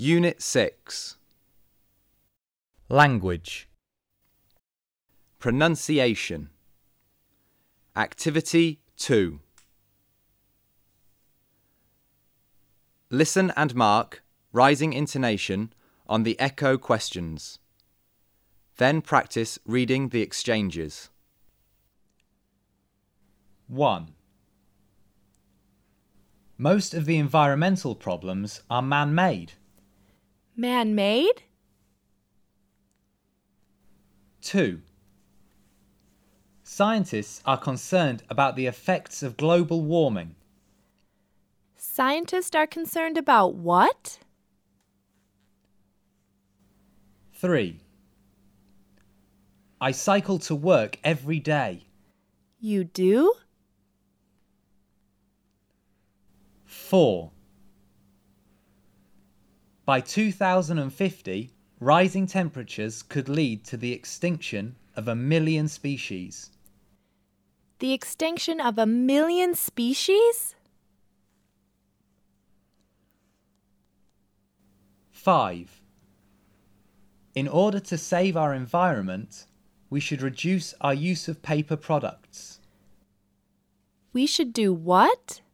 Unit 6. Language. Pronunciation. Activity 2. Listen and mark rising intonation on the echo questions. Then practice reading the exchanges. 1. Most of the environmental problems are man-made. Man-made? 2. Scientists are concerned about the effects of global warming. Scientists are concerned about what? 3. I cycle to work every day. You do? 4. By 2050, rising temperatures could lead to the extinction of 1 million species. The extinction of 1 million species? 5. In order to save our environment, we should reduce our use of paper products. We should do what?